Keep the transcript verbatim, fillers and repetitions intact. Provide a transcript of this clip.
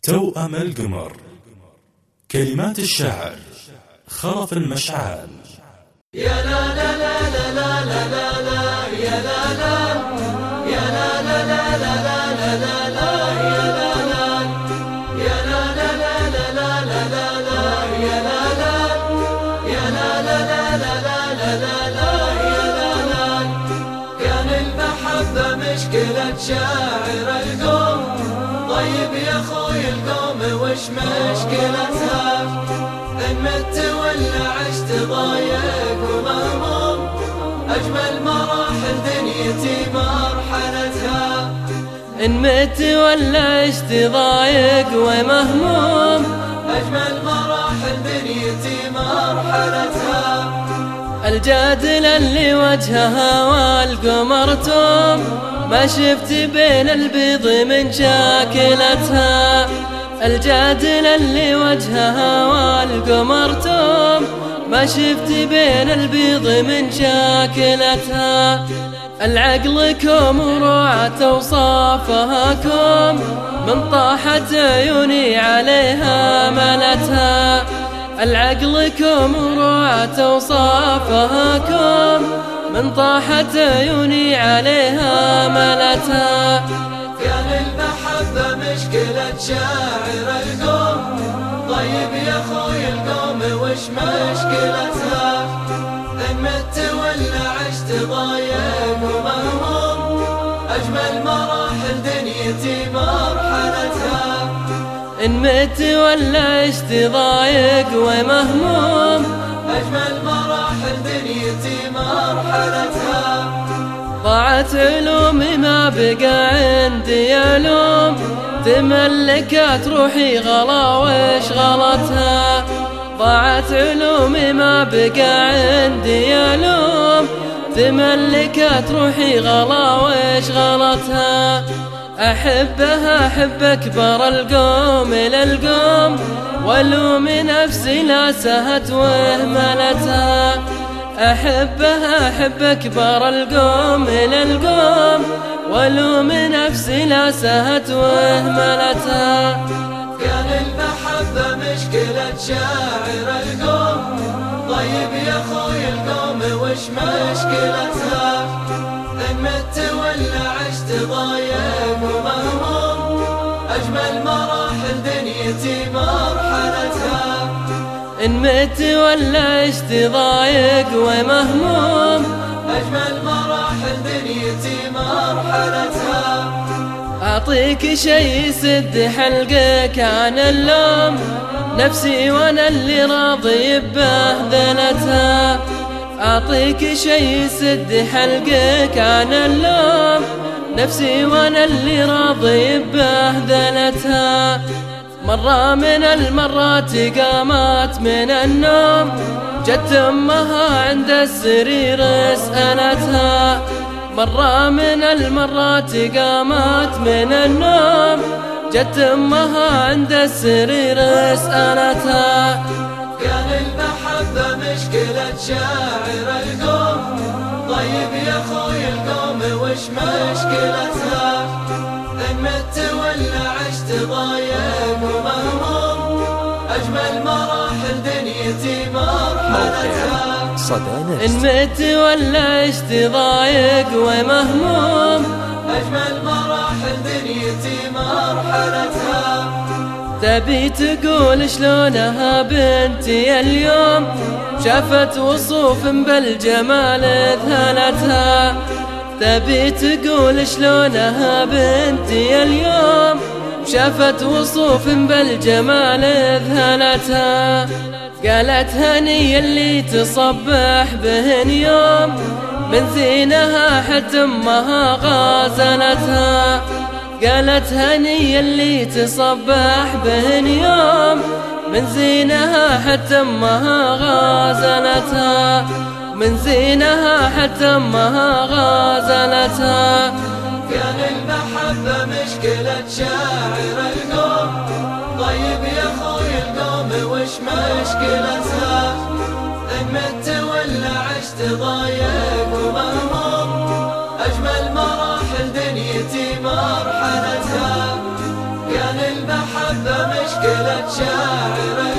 توأم القمر. كلمات الشاعر خلف المشعال. يا لا لا لا لا لا لا لا يا لا لا يا لا لا لا لا لا لا لا يا لا لا يا لا لا لا لا لا لا لا يا لا لا يا لا لا لا لا لا لا لا يا لا لا. كان المحبة مشكلة شاعر القوم، طيب يا خوي القوم وش مشكلتها؟ إن مت ولا عشت ضايق ومهموم، أجمل مراحل دنيتي مرحلتها. إن مت ولا عشت ضايق ومهموم، أجمل مراحل دنيتي مرحلتها. الجادلة اللي وجهها والقمر توم، ما شفت بين البيض من شاكلتها. الجادلة اللي وجهها والقمر توم، ما شفت بين البيض من شاكلتها. العقل كوم وروعة اوصافها كوم، من طاحت عيوني عليها ملتها. العقل كوم وروعة اوصافها كوم، من طاحت عيوني عليها ملتها. كان المحبة مشكلة شاعر القوم، طيب يا خوي القوم وش مشكلتها؟ إن مت ولا عشت ضايق ومهموم، أجمل مراحل دنيتي مرحلتها. إن مت ولا عشت ضايق ومهموم، أجمل مراحل دنيتي مرحلتها. ضاعت علومي ما بقى عندي علوم، تملكت روحي غلا وش غلتها. ضاعت علومي ما بقى عندي علوم، تملكت روحي غلا وش غلتها. أحبها أحب أكبر القوم إلى القوم، والوم نفسي لا سهت وهملتها. أحبها أحب أكبر القوم إلى القوم، والوم نفسي لا سهت وهملتها. كان المحبة مشكلة شاعر القوم، طيب يا خوي القوم وش مشكلتها؟ إن مت ولا عشت ضايق ومهموم، أجمل مراحل دنيتي مرحلتها. إن مت ولا عشت ضايق ومهموم، أجمل مراحل دنيتي مرحلتها. أعطيك شي يسد حلقك عن اللوم، نفسي وأنا اللي راضي ببهذلتها. أعطيك شي يسد حلقك عن اللوم، نفسي وأنا اللي راضي ببهذلتها. مرة من المرات قامت من النوم، جت أمها عند السرير اسألتها. مرة من المرات قامت من النوم، جت أمها عند السرير اسألتها. كان المحبة مشكلة شاعر القوم، طيب يا خوي القوم وش مشكلتها؟ إن مت ولا عشت ضايق ومهموم، أجمل مراحل دنيتي مرحلتها. إن مت ولا عشت ضايق ومهموم، أجمل مراحل دنيتي مرحلتها. تبي تقول شلونها بنتي اليوم، شافت وصوف بالجمال ذهلتها. تبي تقول شلونها بنتي اليوم، شافت وصوف بالجمال ذهلتها. قالت هني اللي تصبح بهن يوم، من زينها حتى امها غازلتها. قالت هني اللي تصبح بهن يوم، من زينها حتى امها غازلتها. من زينها حتى امها غازلتها. كان المحبة مشكلة شاعر القوم، طيب يا خوي القوم وش مشكلتها؟ إن مت ولا عشت ضايق ومهموم، أجمل مراحل دنيتي مرحلتها. كان المحبة مشكلة شاعر